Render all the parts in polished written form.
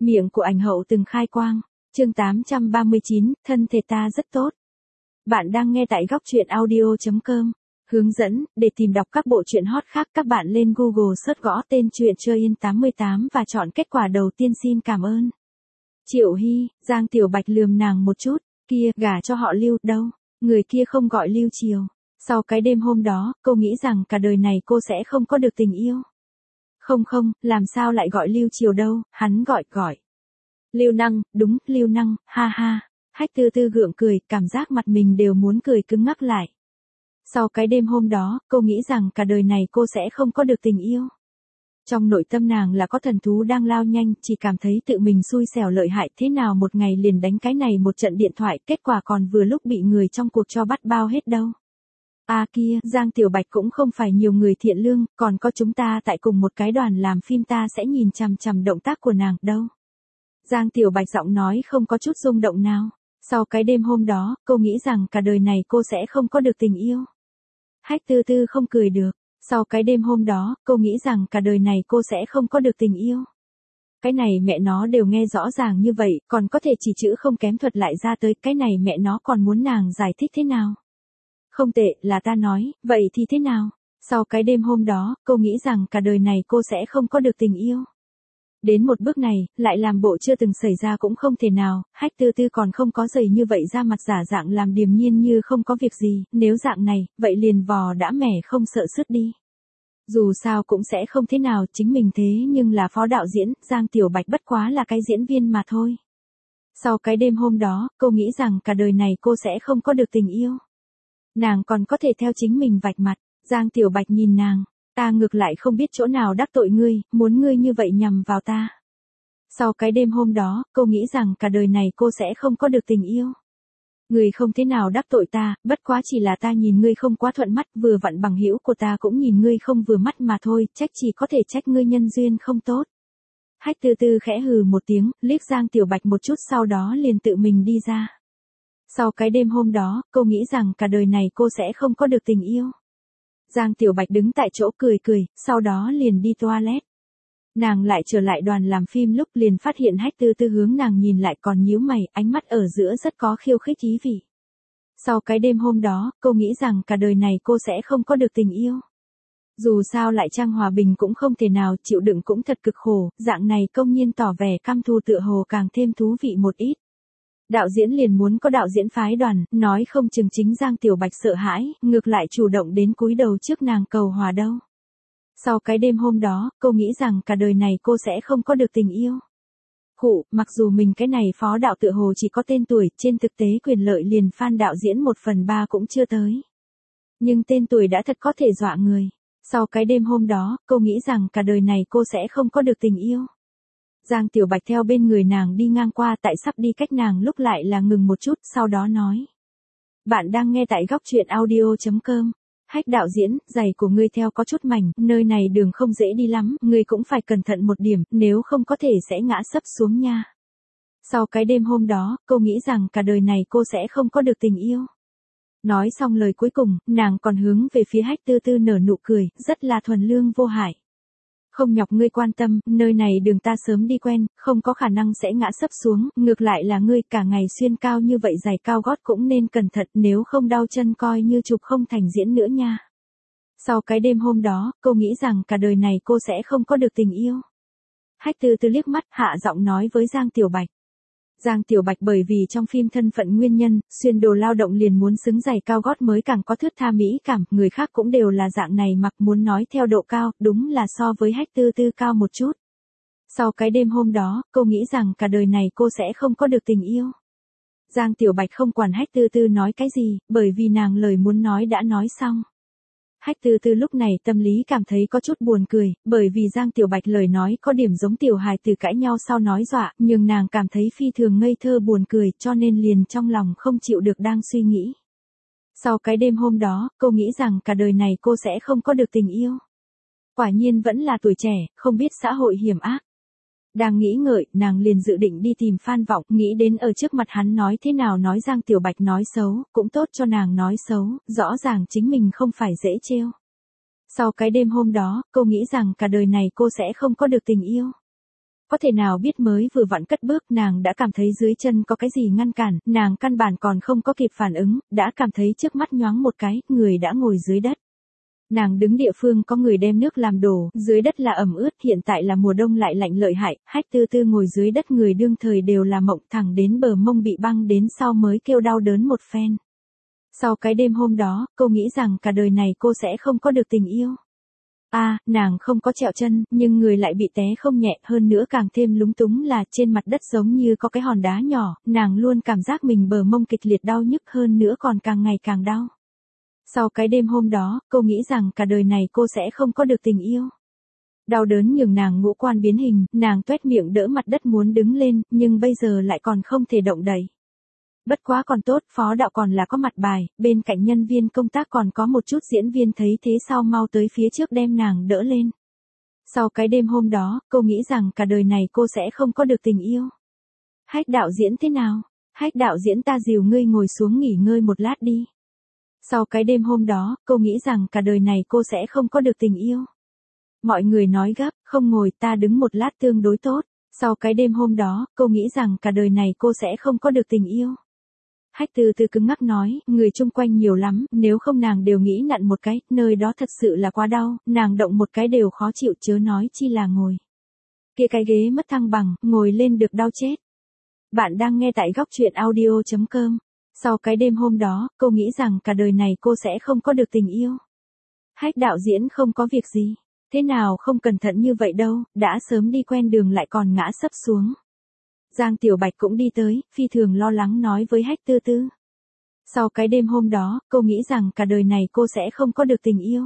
Miệng của ảnh hậu từng khai quang. Chương 839, thân thể ta rất tốt. Bạn đang nghe tại góc truyện audio.com. Hướng dẫn, để tìm đọc các bộ truyện hot khác các bạn lên Google search gõ tên truyện Chơi Yên 88 và chọn kết quả đầu tiên xin cảm ơn. Triệu Hy, Giang Tiểu Bạch lườm nàng một chút, kia, gả cho họ Lưu, đâu, người kia không gọi Lưu Triều. Sau cái đêm hôm đó, cô nghĩ rằng cả đời này cô sẽ không có được tình yêu. Không, làm sao lại gọi Lưu Triều đâu, hắn gọi. Lưu Năng, đúng, Lưu Năng, ha ha. Hách Tư Tư gượng cười, cảm giác mặt mình đều muốn cười cứng ngắc lại. Sau cái đêm hôm đó, cô nghĩ rằng cả đời này cô sẽ không có được tình yêu. Trong nội tâm nàng là có thần thú đang lao nhanh, chỉ cảm thấy tự mình xui xẻo lợi hại thế nào một ngày liền đánh cái này một trận điện thoại, kết quả còn vừa lúc bị người trong cuộc cho bắt bao hết đâu. À kia, Giang Tiểu Bạch cũng không phải nhiều người thiện lương, còn có chúng ta tại cùng một cái đoàn làm phim ta sẽ nhìn chằm chằm động tác của nàng đâu. Giang Tiểu Bạch giọng nói không có chút rung động nào. Sau cái đêm hôm đó, cô nghĩ rằng cả đời này cô sẽ không có được tình yêu. Hách Tư Tư không cười được. Sau cái đêm hôm đó, cô nghĩ rằng cả đời này cô sẽ không có được tình yêu. Cái này mẹ nó đều nghe rõ ràng như vậy, còn có thể chỉ chữ không kém thuật lại ra tới, cái này mẹ nó còn muốn nàng giải thích thế nào? Không tệ, là ta nói, vậy thì thế nào? Sau cái đêm hôm đó, cô nghĩ rằng cả đời này cô sẽ không có được tình yêu. Đến một bước này, lại làm bộ chưa từng xảy ra cũng không thể nào, Hách Tư Tư còn không có giày như vậy ra mặt giả dạng làm điềm nhiên như không có việc gì, nếu dạng này, vậy liền vò đã mẻ không sợ sứt đi. Dù sao cũng sẽ không thế nào, chính mình thế nhưng là phó đạo diễn, Giang Tiểu Bạch bất quá là cái diễn viên mà thôi. Sau cái đêm hôm đó, cô nghĩ rằng cả đời này cô sẽ không có được tình yêu. Nàng còn có thể theo chính mình vạch mặt, Giang Tiểu Bạch nhìn nàng. Ta ngược lại không biết chỗ nào đắc tội ngươi, muốn ngươi như vậy nhằm vào ta. Sau cái đêm hôm đó, cô nghĩ rằng cả đời này cô sẽ không có được tình yêu. Ngươi không thế nào đắc tội ta, bất quá chỉ là ta nhìn ngươi không quá thuận mắt, vừa vặn bằng hữu của ta cũng nhìn ngươi không vừa mắt mà thôi, trách chỉ có thể trách ngươi nhân duyên không tốt. Hách Tư Tư khẽ hừ một tiếng, liếc Giang Tiểu Bạch một chút sau đó liền tự mình đi ra. Sau cái đêm hôm đó, cô nghĩ rằng cả đời này cô sẽ không có được tình yêu. Giang Tiểu Bạch đứng tại chỗ cười, sau đó liền đi toilet. Nàng lại trở lại đoàn làm phim lúc liền phát hiện Hách Tư Tư hướng nàng nhìn lại còn nhíu mày, ánh mắt ở giữa rất có khiêu khích ý vị. Sau cái đêm hôm đó, cô nghĩ rằng cả đời này cô sẽ không có được tình yêu. Dù sao lại Trang Hòa Bình cũng không thể nào chịu đựng cũng thật cực khổ, dạng này công nhiên tỏ vẻ căm thù tựa hồ càng thêm thú vị một ít. Đạo diễn liền muốn có đạo diễn phái đoàn, nói không chừng chính Giang Tiểu Bạch sợ hãi, ngược lại chủ động đến cúi đầu trước nàng cầu hòa đâu. Sau cái đêm hôm đó, cô nghĩ rằng cả đời này cô sẽ không có được tình yêu. Mặc dù mình cái này phó đạo tựa hồ chỉ có tên tuổi, trên thực tế quyền lợi liền fan đạo diễn 1/3 cũng chưa tới. Nhưng tên tuổi đã thật có thể dọa người. Sau cái đêm hôm đó, cô nghĩ rằng cả đời này cô sẽ không có được tình yêu. Giang Tiểu Bạch theo bên người nàng đi ngang qua tại sắp đi cách nàng lúc lại là ngừng một chút, sau đó nói. Bạn đang nghe tại góc truyện audio.com. Hách đạo diễn, giày của ngươi theo có chút mảnh, nơi này đường không dễ đi lắm, ngươi cũng phải cẩn thận một điểm, nếu không có thể sẽ ngã sấp xuống nha. Sau cái đêm hôm đó, cô nghĩ rằng cả đời này cô sẽ không có được tình yêu. Nói xong lời cuối cùng, nàng còn hướng về phía Hách Tư Tư nở nụ cười, rất là thuần lương vô hại. Không nhọc ngươi quan tâm, nơi này đường ta sớm đi quen, không có khả năng sẽ ngã sấp xuống, ngược lại là ngươi cả ngày xuyên cao như vậy giày cao gót cũng nên cẩn thận, nếu không đau chân coi như chụp không thành diễn nữa nha. Sau cái đêm hôm đó, cô nghĩ rằng cả đời này cô sẽ không có được tình yêu. Hách Tư Tư liếc mắt, hạ giọng nói với Giang Tiểu Bạch. Giang Tiểu Bạch bởi vì trong phim thân phận nguyên nhân, xuyên đồ lao động liền muốn xứng giày cao gót mới càng có thướt tha mỹ cảm, người khác cũng đều là dạng này mặc muốn nói theo độ cao, đúng là so với Hách Tư Tư cao một chút. Sau cái đêm hôm đó, cô nghĩ rằng cả đời này cô sẽ không có được tình yêu. Giang Tiểu Bạch không quản Hách Tư Tư nói cái gì, bởi vì nàng lời muốn nói đã nói xong. Hách Tư Tư lúc này tâm lý cảm thấy có chút buồn cười, bởi vì Giang Tiểu Bạch lời nói có điểm giống tiểu hài từ cãi nhau sau nói dọa, nhưng nàng cảm thấy phi thường ngây thơ buồn cười cho nên liền trong lòng không chịu được đang suy nghĩ. Sau cái đêm hôm đó, cô nghĩ rằng cả đời này cô sẽ không có được tình yêu. Quả nhiên vẫn là tuổi trẻ, không biết xã hội hiểm ác. Đang nghĩ ngợi, nàng liền dự định đi tìm Phan Vọng, nghĩ đến ở trước mặt hắn nói thế nào nói Giang Tiểu Bạch nói xấu, cũng tốt cho nàng nói xấu, rõ ràng chính mình không phải dễ trêu. Sau cái đêm hôm đó, cô nghĩ rằng cả đời này cô sẽ không có được tình yêu. Có thể nào biết mới vừa vặn cất bước nàng đã cảm thấy dưới chân có cái gì ngăn cản, nàng căn bản còn không có kịp phản ứng, đã cảm thấy trước mắt nhoáng một cái, người đã ngồi dưới đất. Nàng đứng địa phương có người đem nước làm đổ, dưới đất là ẩm ướt, hiện tại là mùa đông lại lạnh lợi hại, Hách Tư Tư ngồi dưới đất người đương thời đều là mộng thẳng đến bờ mông bị băng đến sau mới kêu đau đớn một phen. Sau cái đêm hôm đó, cô nghĩ rằng cả đời này cô sẽ không có được tình yêu. Nàng không có trẹo chân, nhưng người lại bị té không nhẹ, hơn nữa càng thêm lúng túng là trên mặt đất giống như có cái hòn đá nhỏ, nàng luôn cảm giác mình bờ mông kịch liệt đau nhức hơn nữa còn càng ngày càng đau. Sau cái đêm hôm đó, cô nghĩ rằng cả đời này cô sẽ không có được tình yêu. Đau đớn nhường nàng ngũ quan biến hình, nàng toét miệng đỡ mặt đất muốn đứng lên, nhưng bây giờ lại còn không thể động đậy. Bất quá còn tốt, phó đạo còn là có mặt bài, bên cạnh nhân viên công tác còn có một chút diễn viên thấy thế sau mau tới phía trước đem nàng đỡ lên. Sau cái đêm hôm đó, cô nghĩ rằng cả đời này cô sẽ không có được tình yêu. Hách đạo diễn thế nào? Hách đạo diễn ta dìu ngươi ngồi xuống nghỉ ngơi một lát đi. Sau cái đêm hôm đó, cô nghĩ rằng cả đời này cô sẽ không có được tình yêu. Mọi người nói gấp, không ngồi, ta đứng một lát tương đối tốt. Sau cái đêm hôm đó, cô nghĩ rằng cả đời này cô sẽ không có được tình yêu. Hách Tư Tư cứng ngắc nói, người chung quanh nhiều lắm, nếu không nàng đều nghĩ nặn một cái, nơi đó thật sự là quá đau, nàng động một cái đều khó chịu chớ nói chi là ngồi. Kia cái ghế mất thăng bằng, ngồi lên được đau chết. Bạn đang nghe tại góc truyện audio.com. Sau cái đêm hôm đó, cô nghĩ rằng cả đời này cô sẽ không có được tình yêu. Hách đạo diễn không có việc gì. Thế nào không cẩn thận như vậy đâu, đã sớm đi quen đường lại còn ngã sấp xuống. Giang Tiểu Bạch cũng đi tới, phi thường lo lắng nói với Hách Tư Tư. Sau cái đêm hôm đó, cô nghĩ rằng cả đời này cô sẽ không có được tình yêu.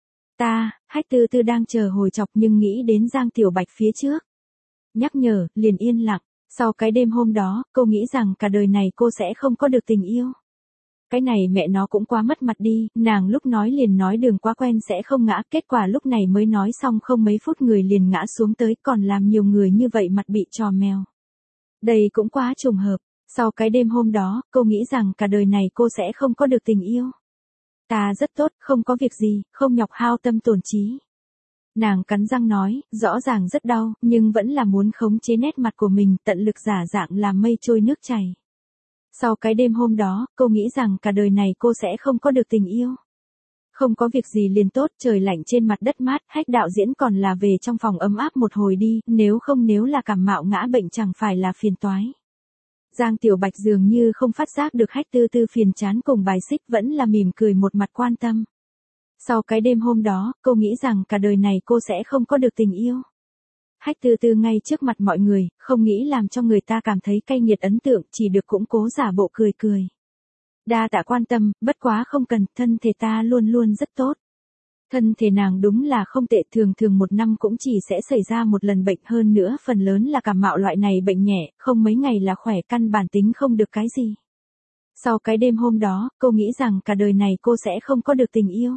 Hách Tư Tư đang chờ hồi chọc nhưng nghĩ đến Giang Tiểu Bạch phía trước. Nhắc nhở, liền yên lặng. Sau cái đêm hôm đó, cô nghĩ rằng cả đời này cô sẽ không có được tình yêu. Cái này mẹ nó cũng quá mất mặt đi, nàng lúc nói liền nói đường quá quen sẽ không ngã, kết quả lúc này mới nói xong không mấy phút người liền ngã xuống tới còn làm nhiều người như vậy mặt bị trò mèo. Đây cũng quá trùng hợp, sau cái đêm hôm đó, cô nghĩ rằng cả đời này cô sẽ không có được tình yêu. Ta rất tốt, không có việc gì, không nhọc hao tâm tổn trí. Nàng cắn răng nói, rõ ràng rất đau, nhưng vẫn là muốn khống chế nét mặt của mình, tận lực giả dạng làm mây trôi nước chảy. Sau cái đêm hôm đó, cô nghĩ rằng cả đời này cô sẽ không có được tình yêu. Không có việc gì liền tốt, trời lạnh trên mặt đất mát, Hách đạo diễn còn là về trong phòng ấm áp một hồi đi, nếu là cảm mạo ngã bệnh chẳng phải là phiền toái. Giang Tiểu Bạch dường như không phát giác được Hách Tư Tư phiền chán cùng bài xích vẫn là mỉm cười một mặt quan tâm. Sau cái đêm hôm đó, cô nghĩ rằng cả đời này cô sẽ không có được tình yêu. Hách Tư Tư ngay trước mặt mọi người, không nghĩ làm cho người ta cảm thấy cay nghiệt ấn tượng, chỉ được cũng cố giả bộ cười cười. Đa tạ quan tâm, bất quá không cần, thân thể ta luôn luôn rất tốt. Thân thể nàng đúng là không tệ, thường thường một năm cũng chỉ sẽ xảy ra một lần bệnh, hơn nữa phần lớn là cảm mạo loại này bệnh nhẹ, không mấy ngày là khỏe, căn bản tính không được cái gì. Sau cái đêm hôm đó, cô nghĩ rằng cả đời này cô sẽ không có được tình yêu.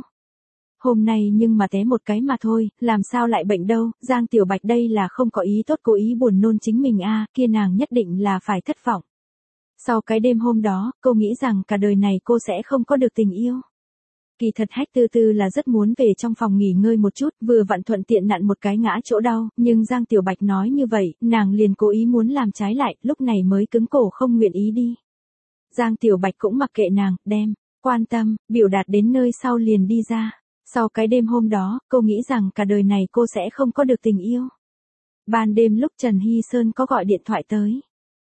Hôm nay nhưng mà té một cái mà thôi, làm sao lại bệnh đâu, Giang Tiểu Bạch đây là không có ý tốt cố ý buồn nôn chính mình kia nàng nhất định là phải thất vọng. Sau cái đêm hôm đó, cô nghĩ rằng cả đời này cô sẽ không có được tình yêu. Kỳ thật Hách Tư Tư là rất muốn về trong phòng nghỉ ngơi một chút, vừa vặn thuận tiện nặn một cái ngã chỗ đau, nhưng Giang Tiểu Bạch nói như vậy, nàng liền cố ý muốn làm trái lại, lúc này mới cứng cổ không nguyện ý đi. Giang Tiểu Bạch cũng mặc kệ nàng, đem, quan tâm, biểu đạt đến nơi sau liền đi ra. Sau cái đêm hôm đó, cô nghĩ rằng cả đời này cô sẽ không có được tình yêu. Ban đêm lúc Trần Hy Sơn có gọi điện thoại tới.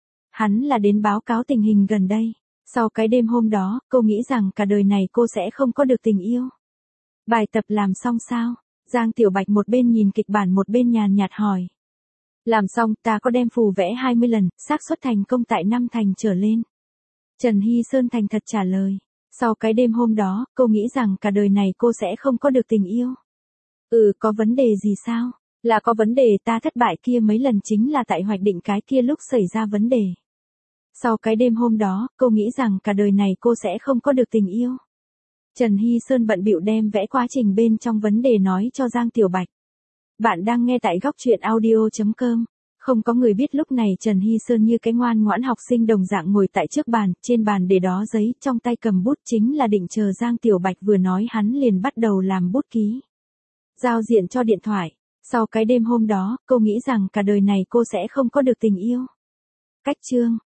Hắn là đến báo cáo tình hình gần đây. Sau cái đêm hôm đó, cô nghĩ rằng cả đời này cô sẽ không có được tình yêu. Bài tập làm xong sao? Giang Tiểu Bạch một bên nhìn kịch bản một bên nhàn nhạt hỏi. Làm xong, ta có đem phù vẽ 20 lần, xác suất thành công tại 5 thành trở lên. Trần Hy Sơn thành thật trả lời. Sau cái đêm hôm đó, cô nghĩ rằng cả đời này cô sẽ không có được tình yêu. Có vấn đề gì sao? Là có vấn đề, ta thất bại kia mấy lần chính là tại hoạch định cái kia lúc xảy ra vấn đề. Sau cái đêm hôm đó, cô nghĩ rằng cả đời này cô sẽ không có được tình yêu. Trần Hy Sơn bận bịu đem vẽ quá trình bên trong vấn đề nói cho Giang Tiểu Bạch. Bạn đang nghe tại góc truyện audio.com. Không có người biết lúc này Trần Hy Sơn như cái ngoan ngoãn học sinh đồng dạng ngồi tại trước bàn, trên bàn để đó giấy, trong tay cầm bút chính là định chờ Giang Tiểu Bạch vừa nói hắn liền bắt đầu làm bút ký. Giao diện cho điện thoại. Sau cái đêm hôm đó, cô nghĩ rằng cả đời này cô sẽ không có được tình yêu. Cách chương